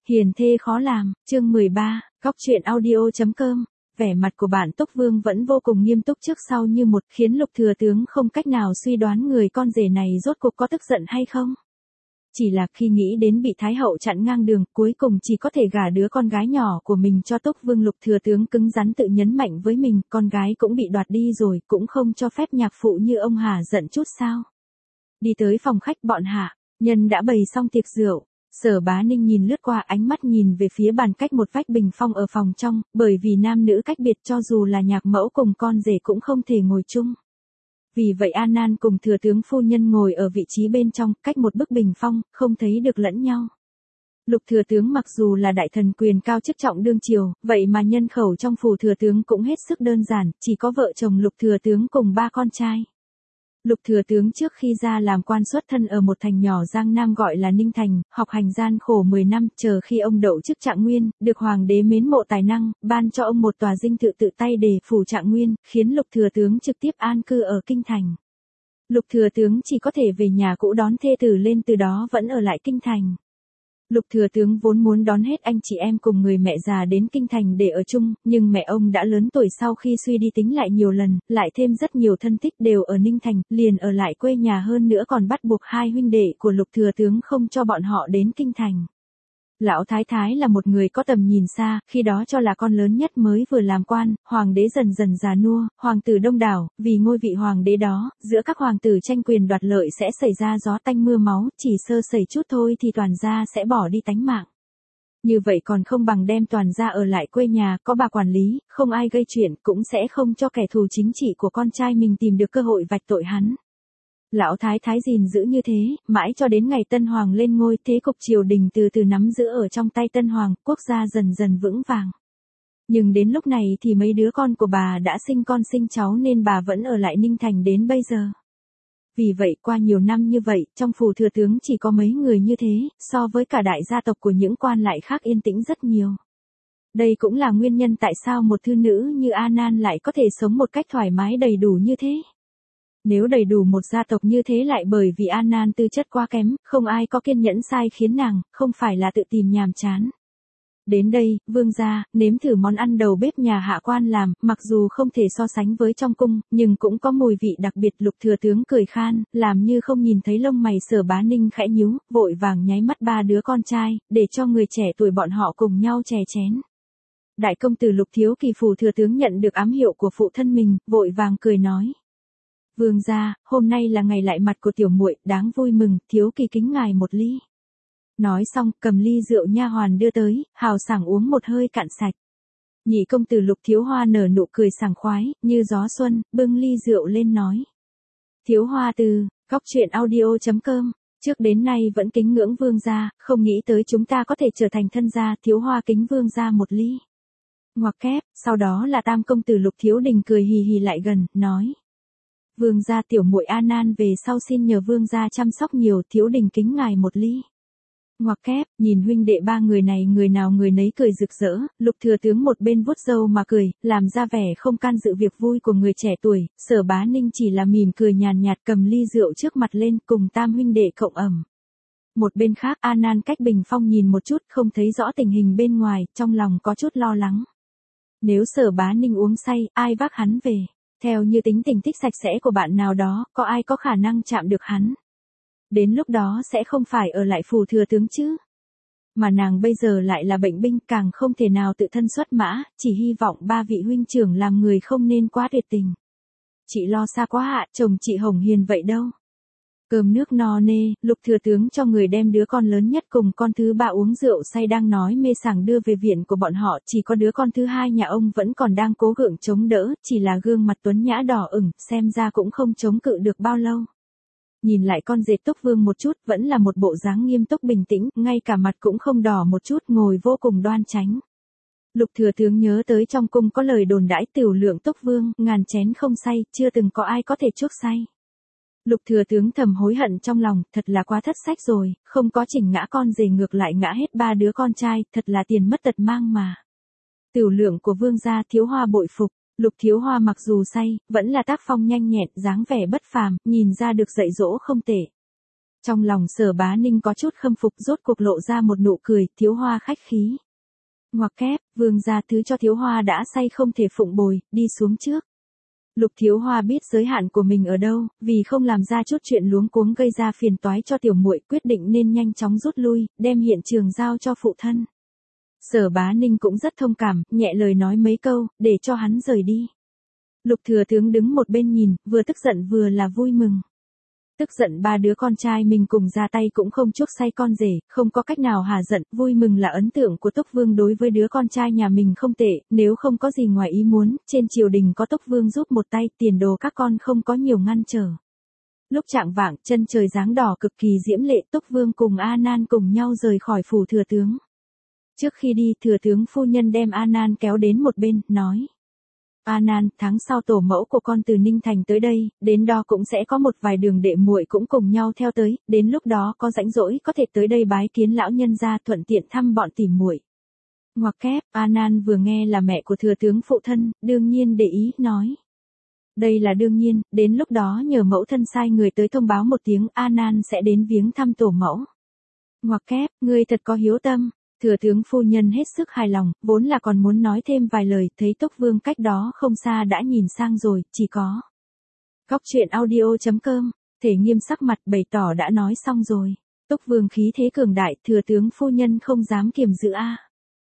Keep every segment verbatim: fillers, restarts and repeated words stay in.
Hiền thê khó làm, chương mười ba, góc truyện audio.com. Vẻ mặt của bạn Túc Vương vẫn vô cùng nghiêm túc trước sau như một, khiến Lục Thừa Tướng không cách nào suy đoán người con rể này rốt cuộc có tức giận hay không. Chỉ là khi nghĩ đến bị Thái Hậu chặn ngang đường, cuối cùng chỉ có thể gả đứa con gái nhỏ của mình cho Túc Vương, Lục Thừa Tướng cứng rắn tự nhấn mạnh với mình, con gái cũng bị đoạt đi rồi, cũng không cho phép nhạc phụ như ông Hà giận chút sao. Đi tới phòng khách, bọn Hạ nhân đã bày xong tiệc rượu. Sở Bá Ninh nhìn lướt qua, ánh mắt nhìn về phía bàn cách một vách bình phong ở phòng trong, bởi vì nam nữ cách biệt cho dù là nhạc mẫu cùng con rể cũng không thể ngồi chung. Vì vậy An Nan cùng thừa tướng phu nhân ngồi ở vị trí bên trong, cách một bức bình phong, không thấy được lẫn nhau. Lục thừa tướng mặc dù là đại thần quyền cao chức trọng đương triều, vậy mà nhân khẩu trong phủ thừa tướng cũng hết sức đơn giản, chỉ có vợ chồng Lục thừa tướng cùng ba con trai. Lục thừa tướng trước khi ra làm quan xuất thân ở một thành nhỏ Giang Nam gọi là Ninh Thành, học hành gian khổ mười năm, chờ khi ông đậu chức trạng nguyên, được hoàng đế mến mộ tài năng, ban cho ông một tòa dinh thự tự tay để phủ trạng nguyên, khiến Lục thừa tướng trực tiếp an cư ở kinh thành. Lục thừa tướng chỉ có thể về nhà cũ đón thê tử lên, từ đó vẫn ở lại kinh thành. Lục thừa tướng vốn muốn đón hết anh chị em cùng người mẹ già đến kinh thành để ở chung, nhưng mẹ ông đã lớn tuổi, sau khi suy đi tính lại nhiều lần, lại thêm rất nhiều thân thích đều ở Ninh Thành, liền ở lại quê nhà, hơn nữa còn bắt buộc hai huynh đệ của Lục thừa tướng không cho bọn họ đến kinh thành. Lão Thái Thái là một người có tầm nhìn xa, khi đó cho là con lớn nhất mới vừa làm quan, hoàng đế dần dần già nua, hoàng tử đông đảo, vì ngôi vị hoàng đế đó, giữa các hoàng tử tranh quyền đoạt lợi sẽ xảy ra gió tanh mưa máu, chỉ sơ sẩy chút thôi thì toàn gia sẽ bỏ đi tánh mạng. Như vậy còn không bằng đem toàn gia ở lại quê nhà, có bà quản lý, không ai gây chuyện, cũng sẽ không cho kẻ thù chính trị của con trai mình tìm được cơ hội vạch tội hắn. Lão Thái Thái gìn giữ như thế, mãi cho đến ngày Tân Hoàng lên ngôi, thế cục triều đình từ từ nắm giữ ở trong tay Tân Hoàng, quốc gia dần dần vững vàng. Nhưng đến lúc này thì mấy đứa con của bà đã sinh con sinh cháu nên bà vẫn ở lại Ninh Thành đến bây giờ. Vì vậy qua nhiều năm như vậy, trong phủ thừa tướng chỉ có mấy người như thế, so với cả đại gia tộc của những quan lại khác yên tĩnh rất nhiều. Đây cũng là nguyên nhân tại sao một thư nữ như An Nan lại có thể sống một cách thoải mái đầy đủ như thế. Nếu đầy đủ một gia tộc như thế lại bởi vì An Nan tư chất quá kém, không ai có kiên nhẫn sai khiến nàng, không phải là tự tìm nhàm chán. Đến đây, vương gia, nếm thử món ăn đầu bếp nhà hạ quan làm, mặc dù không thể so sánh với trong cung, nhưng cũng có mùi vị đặc biệt. Lục thừa tướng cười khan, làm như không nhìn thấy, lông mày Sở Bá Ninh khẽ nhíu, vội vàng nháy mắt ba đứa con trai, để cho người trẻ tuổi bọn họ cùng nhau chè chén. Đại công tử Lục Thiếu Kỳ phủ thừa tướng nhận được ám hiệu của phụ thân mình, vội vàng cười nói. Vương gia, hôm nay là ngày lại mặt của tiểu muội, đáng vui mừng, Thiếu Kỳ kính ngài một ly. Nói xong, cầm ly rượu nha hoàn đưa tới, hào sảng uống một hơi cạn sạch. Nhị công tử Lục Thiếu Hoa nở nụ cười sảng khoái, như gió xuân, bưng ly rượu lên nói. Thiếu Hoa từ, góc truyện audio.com, trước đến nay vẫn kính ngưỡng vương gia, không nghĩ tới chúng ta có thể trở thành thân gia, Thiếu Hoa kính vương gia một ly. Ngoặc kép, sau đó là tam công tử Lục Thiếu Đình cười hì hì lại gần, nói. Vương gia, tiểu muội An Nan về sau xin nhờ vương gia chăm sóc nhiều, Thiếu Đình kính ngài một ly. Ngoặc kép, nhìn huynh đệ ba người này người nào người nấy cười rực rỡ, Lục thừa tướng một bên vuốt râu mà cười, làm ra vẻ không can dự việc vui của người trẻ tuổi, Sở Bá Ninh chỉ là mỉm cười nhàn nhạt, cầm ly rượu trước mặt lên, cùng tam huynh đệ cộng ẩm. Một bên khác, An Nan cách bình phong nhìn một chút, không thấy rõ tình hình bên ngoài, trong lòng có chút lo lắng. Nếu Sở Bá Ninh uống say, ai vác hắn về? Theo như tính tình thích sạch sẽ của bạn nào đó, có ai có khả năng chạm được hắn? Đến lúc đó sẽ không phải ở lại phủ thừa tướng chứ? Mà nàng bây giờ lại là bệnh binh, càng không thể nào tự thân xuất mã, chỉ hy vọng ba vị huynh trưởng làm người không nên quá tuyệt tình. Chị lo xa quá ạ, chồng chị hồng hiền vậy đâu. Cơm nước no nê, Lục thừa tướng cho người đem đứa con lớn nhất cùng con thứ ba uống rượu say đang nói mê sảng đưa về viện của bọn họ, chỉ có đứa con thứ hai nhà ông vẫn còn đang cố gượng chống đỡ, chỉ là gương mặt tuấn nhã đỏ ửng, xem ra cũng không chống cự được bao lâu. Nhìn lại con dệt Túc Vương một chút, vẫn là một bộ dáng nghiêm túc bình tĩnh, ngay cả mặt cũng không đỏ một chút, ngồi vô cùng đoan chánh. Lục thừa tướng nhớ tới trong cung có lời đồn đãi tiểu lượng Túc Vương, ngàn chén không say, chưa từng có ai có thể chuốc say. Lục thừa tướng thầm hối hận trong lòng, thật là quá thất sách rồi, không có chỉnh ngã con rể ngược lại ngã hết ba đứa con trai, thật là tiền mất tật mang mà. Tiểu lượng của vương gia, Thiếu Hoa bội phục. Lục Thiếu Hoa mặc dù say, vẫn là tác phong nhanh nhẹn, dáng vẻ bất phàm, nhìn ra được dạy dỗ không tệ. Trong lòng Sở Bá Ninh có chút khâm phục, rốt cuộc lộ ra một nụ cười, Thiếu Hoa khách khí. Ngoặc kép, vương gia thứ cho Thiếu Hoa đã say không thể phụng bồi, đi xuống trước. Lục Thiếu Hoa biết giới hạn của mình ở đâu, vì không làm ra chút chuyện luống cuống gây ra phiền toái cho tiểu muội, quyết định nên nhanh chóng rút lui, đem hiện trường giao cho phụ thân. Sở Bá Ninh cũng rất thông cảm, nhẹ lời nói mấy câu, để cho hắn rời đi. Lục Thừa Tướng đứng một bên nhìn, vừa tức giận vừa là vui mừng. Tức giận ba đứa con trai mình cùng ra tay cũng không chuốc say con rể, không có cách nào hà giận, vui mừng là ấn tượng của Túc Vương đối với đứa con trai nhà mình không tệ, nếu không có gì ngoài ý muốn, trên triều đình có Túc Vương giúp một tay, tiền đồ các con không có nhiều ngăn trở. Lúc chạng vạng, chân trời dáng đỏ cực kỳ diễm lệ, Túc Vương cùng A Nan cùng nhau rời khỏi phủ Thừa Tướng. Trước khi đi, Thừa Tướng phu nhân đem A Nan kéo đến một bên, nói. A Nan, tháng sau tổ mẫu của con từ Ninh Thành tới đây, đến đó cũng sẽ có một vài đường đệ muội cũng cùng nhau theo tới, đến lúc đó có rảnh rỗi có thể tới đây bái kiến lão nhân gia, thuận tiện thăm bọn tỉ muội. Ngoặc kép, A Nan vừa nghe là mẹ của Thừa Tướng phụ thân, đương nhiên để ý, nói. Đây là đương nhiên, đến lúc đó nhờ mẫu thân sai người tới thông báo một tiếng, A Nan sẽ đến viếng thăm tổ mẫu. Ngoặc kép, ngươi thật có hiếu tâm. Thừa Tướng phu nhân hết sức hài lòng, vốn là còn muốn nói thêm vài lời, thấy Túc Vương cách đó không xa đã nhìn sang rồi, chỉ có. Góc truyện audio chấm com, Thể Nghiêm sắc mặt bày tỏ đã nói xong rồi. Túc Vương khí thế cường đại, Thừa Tướng phu nhân không dám kiềm giữ a.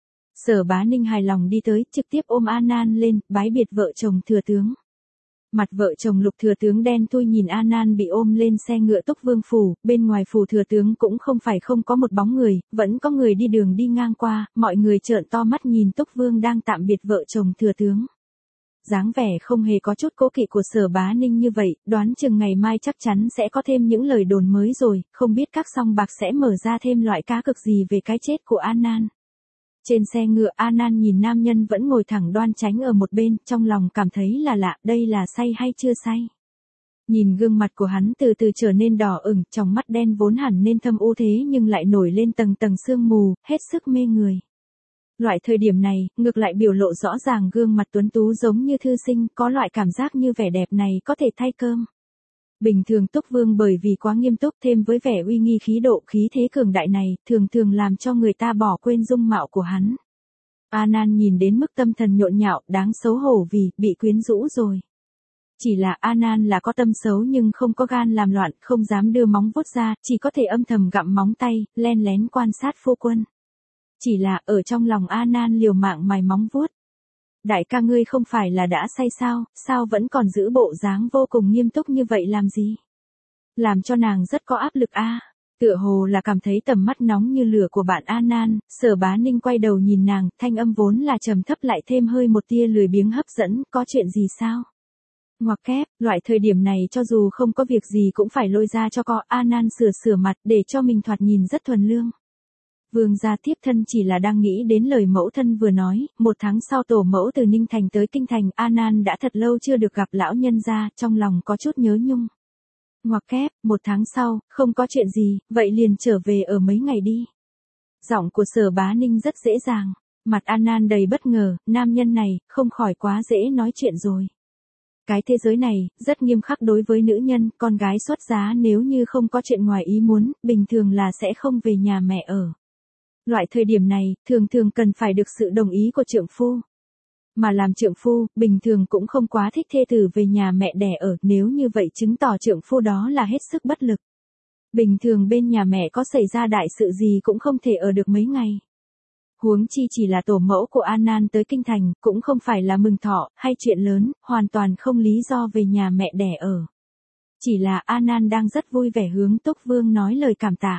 Sở Bá Ninh hài lòng đi tới, trực tiếp ôm A Nan lên, bái biệt vợ chồng Thừa Tướng. Mặt vợ chồng Lục Thừa Tướng đen thui nhìn A Nan bị ôm lên xe ngựa Túc Vương phủ, bên ngoài phủ Thừa Tướng cũng không phải không có một bóng người, vẫn có người đi đường đi ngang qua, mọi người trợn to mắt nhìn Túc Vương đang tạm biệt vợ chồng Thừa Tướng. Dáng vẻ không hề có chút cố kỵ của Sở Bá Ninh như vậy, đoán chừng ngày mai chắc chắn sẽ có thêm những lời đồn mới rồi, không biết các song bạc sẽ mở ra thêm loại cá cực gì về cái chết của A Nan. Trên xe ngựa A Nan nhìn nam nhân vẫn ngồi thẳng đoan chánh ở một bên, trong lòng cảm thấy là lạ, đây là say hay chưa say. Nhìn gương mặt của hắn từ từ trở nên đỏ ửng, trong mắt đen vốn hẳn nên thâm u thế nhưng lại nổi lên tầng tầng sương mù, hết sức mê người. Loại thời điểm này, ngược lại biểu lộ rõ ràng gương mặt tuấn tú giống như thư sinh, có loại cảm giác như vẻ đẹp này có thể thay cơm. Bình thường Túc Vương bởi vì quá nghiêm túc thêm với vẻ uy nghi khí độ khí thế cường đại này, thường thường làm cho người ta bỏ quên dung mạo của hắn. A Nan nhìn đến mức tâm thần nhộn nhạo, đáng xấu hổ vì bị quyến rũ rồi. Chỉ là A Nan là có tâm xấu nhưng không có gan làm loạn, không dám đưa móng vuốt ra, chỉ có thể âm thầm gặm móng tay, len lén quan sát phu quân. Chỉ là ở trong lòng A Nan liều mạng mài móng vuốt. Đại ca ngươi không phải là đã say sao, sao vẫn còn giữ bộ dáng vô cùng nghiêm túc như vậy làm gì? Làm cho nàng rất có áp lực a. À. Tựa hồ là cảm thấy tầm mắt nóng như lửa của bạn A Nan, Sở Bá Ninh quay đầu nhìn nàng, thanh âm vốn là trầm thấp lại thêm hơi một tia lười biếng hấp dẫn, có chuyện gì sao? Ngoặc kép, loại thời điểm này cho dù không có việc gì cũng phải lôi ra cho co. A Nan sửa sửa mặt để cho mình thoạt nhìn rất thuần lương. Vương gia tiếp thân chỉ là đang nghĩ đến lời mẫu thân vừa nói, một tháng sau tổ mẫu từ Ninh Thành tới Kinh Thành, A Nan đã thật lâu chưa được gặp lão nhân gia, trong lòng có chút nhớ nhung. Ngoặc kép, một tháng sau, không có chuyện gì, vậy liền trở về ở mấy ngày đi. Giọng của Sở Bá Ninh rất dễ dàng, mặt A Nan đầy bất ngờ, nam nhân này, không khỏi quá dễ nói chuyện rồi. Cái thế giới này, rất nghiêm khắc đối với nữ nhân, con gái xuất giá nếu như không có chuyện ngoài ý muốn, bình thường là sẽ không về nhà mẹ ở. Loại thời điểm này, thường thường cần phải được sự đồng ý của trượng phu. Mà làm trượng phu, bình thường cũng không quá thích thê tử về nhà mẹ đẻ ở, nếu như vậy chứng tỏ trượng phu đó là hết sức bất lực. Bình thường bên nhà mẹ có xảy ra đại sự gì cũng không thể ở được mấy ngày. Huống chi chỉ là tổ mẫu của A Nan tới Kinh Thành, cũng không phải là mừng thọ, hay chuyện lớn, hoàn toàn không lý do về nhà mẹ đẻ ở. Chỉ là A Nan đang rất vui vẻ hướng Túc Vương nói lời cảm tạ.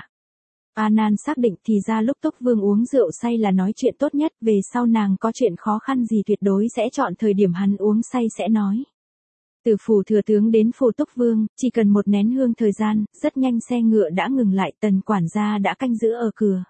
A Nan xác định thì ra lúc Túc Vương uống rượu say là nói chuyện tốt nhất, về sau nàng có chuyện khó khăn gì tuyệt đối sẽ chọn thời điểm hắn uống say sẽ nói. Từ phủ Thừa Tướng đến phủ Túc Vương, chỉ cần một nén hương thời gian, rất nhanh xe ngựa đã ngừng lại, Tần quản gia đã canh giữ ở cửa.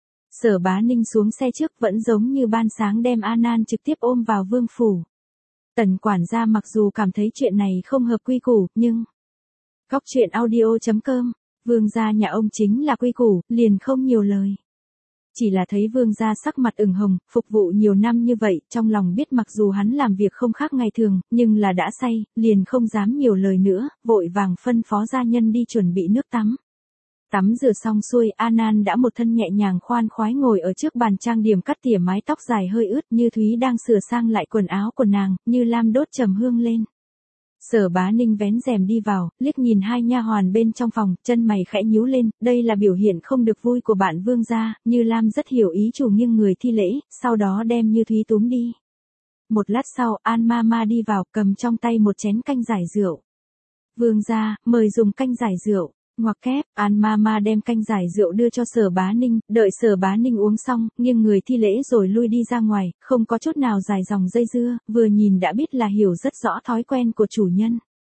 Sở Bá Ninh xuống xe trước vẫn giống như ban sáng đem A Nan trực tiếp ôm vào vương phủ. Tần quản gia mặc dù cảm thấy chuyện này không hợp quy củ, nhưng... Góc truyện audio chấm com, vương gia nhà ông chính là quy củ, liền không nhiều lời. Chỉ là thấy vương gia sắc mặt ửng hồng, phục vụ nhiều năm như vậy, trong lòng biết mặc dù hắn làm việc không khác ngày thường, nhưng là đã say, liền không dám nhiều lời nữa, vội vàng phân phó gia nhân đi chuẩn bị nước tắm. Tắm rửa xong xuôi, An đã một thân nhẹ nhàng khoan khoái ngồi ở trước bàn trang điểm cắt tỉa mái tóc dài hơi ướt, Như Thúy đang sửa sang lại quần áo của nàng, Như Lam đốt trầm hương lên. Sở Bá Ninh vén rèm đi vào, liếc nhìn hai nha hoàn bên trong phòng, chân mày khẽ nhíu lên, đây là biểu hiện không được vui của bạn Vương gia. Như Lam rất hiểu ý chủ, nghiêng người thi lễ, sau đó đem Như Thúy túm đi. Một lát sau, An Mama đi vào, cầm trong tay một chén canh giải rượu. Vương gia, mời dùng canh giải rượu. Ngoặc kép, An Mama đem canh giải rượu đưa cho Sở Bá Ninh, đợi Sở Bá Ninh uống xong, nghiêng người thi lễ rồi lui đi ra ngoài, không có chút nào dài dòng dây dưa, vừa nhìn đã biết là hiểu rất rõ thói quen của chủ nhân.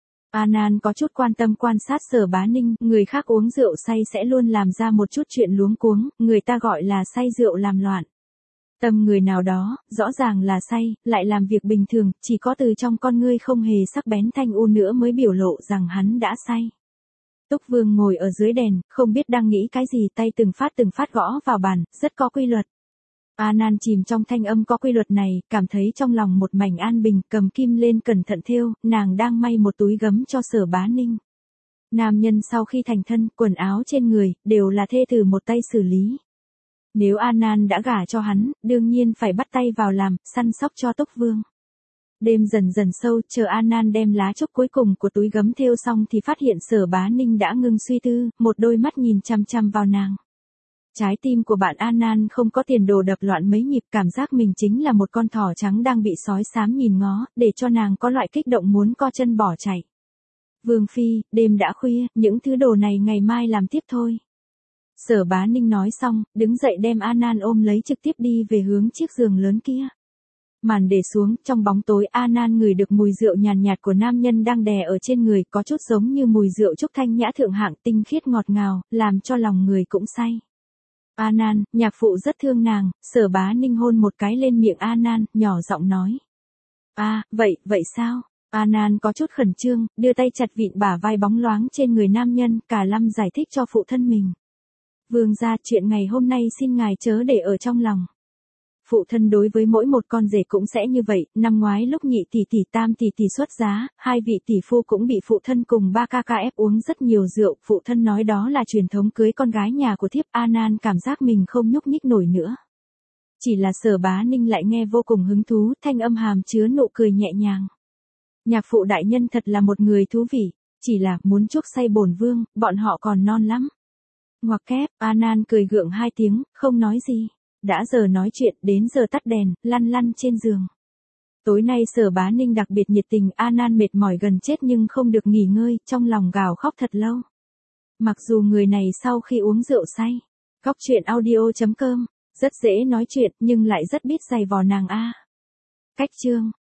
An có chút quan tâm quan sát Sở Bá Ninh, người khác uống rượu say sẽ luôn làm ra một chút chuyện luống cuống, người ta gọi là say rượu làm loạn. Tâm người nào đó, rõ ràng là say, lại làm việc bình thường, chỉ có từ trong con ngươi không hề sắc bén thanh u nữa mới biểu lộ rằng hắn đã say. Túc Vương ngồi ở dưới đèn, không biết đang nghĩ cái gì, tay từng phát từng phát gõ vào bàn, rất có quy luật. An chìm trong thanh âm có quy luật này, cảm thấy trong lòng một mảnh an bình, cầm kim lên cẩn thận thêu, nàng đang may một túi gấm cho Sở Bá Ninh. Nam nhân sau khi thành thân, quần áo trên người, đều là thê tử một tay xử lý. Nếu An đã gả cho hắn, đương nhiên phải bắt tay vào làm, săn sóc cho Túc Vương. Đêm dần dần sâu, chờ An đem lá trúc cuối cùng của túi gấm thêu xong thì phát hiện Sở Bá Ninh đã ngưng suy tư, một đôi mắt nhìn chăm chăm vào nàng. Trái tim của bạn An không có tiền đồ đập loạn mấy nhịp, cảm giác mình chính là một con thỏ trắng đang bị sói xám nhìn ngó, để cho nàng có loại kích động muốn co chân bỏ chạy. Vương phi, đêm đã khuya, những thứ đồ này ngày mai làm tiếp thôi. Sở Bá Ninh nói xong, đứng dậy đem An ôm lấy trực tiếp đi về hướng chiếc giường lớn kia. Màn để xuống, trong bóng tối An ngửi được mùi rượu nhàn nhạt, nhạt của nam nhân đang đè ở trên người, có chút giống như mùi rượu trúc thanh nhã thượng hạng, tinh khiết ngọt ngào, làm cho lòng người cũng say. An, nhạc phụ rất thương nàng. Sở Bá Ninh hôn một cái lên miệng An, nhỏ giọng nói. A, à, vậy, vậy sao? An có chút khẩn trương, đưa tay chặt vịn bả vai bóng loáng trên người nam nhân, cả lâm giải thích cho phụ thân mình. Vương gia, chuyện ngày hôm nay xin ngài chớ để ở trong lòng. Phụ thân đối với mỗi một con rể cũng sẽ như vậy, năm ngoái lúc nhị tỷ tỷ tam tỷ tỷ xuất giá, hai vị tỷ phu cũng bị phụ thân cùng ba ca ca ép uống rất nhiều rượu, phụ thân nói đó là truyền thống cưới con gái nhà của thiếp. An cảm giác mình không nhúc nhích nổi nữa. Chỉ là Sở Bá Ninh lại nghe vô cùng hứng thú, thanh âm hàm chứa nụ cười nhẹ nhàng. Nhạc phụ đại nhân thật là một người thú vị, chỉ là muốn chuốc say bổn vương, bọn họ còn non lắm. Ngoặc kép, An cười gượng hai tiếng, không nói gì. Đã giờ nói chuyện, đến giờ tắt đèn, lăn lăn trên giường. Tối nay Sở Bá Ninh đặc biệt nhiệt tình, An mệt mỏi gần chết nhưng không được nghỉ ngơi, trong lòng gào khóc thật lâu. Mặc dù người này sau khi uống rượu say, Cóc truyện audio chấm com, rất dễ nói chuyện nhưng lại rất biết giày vò nàng a. Cách chương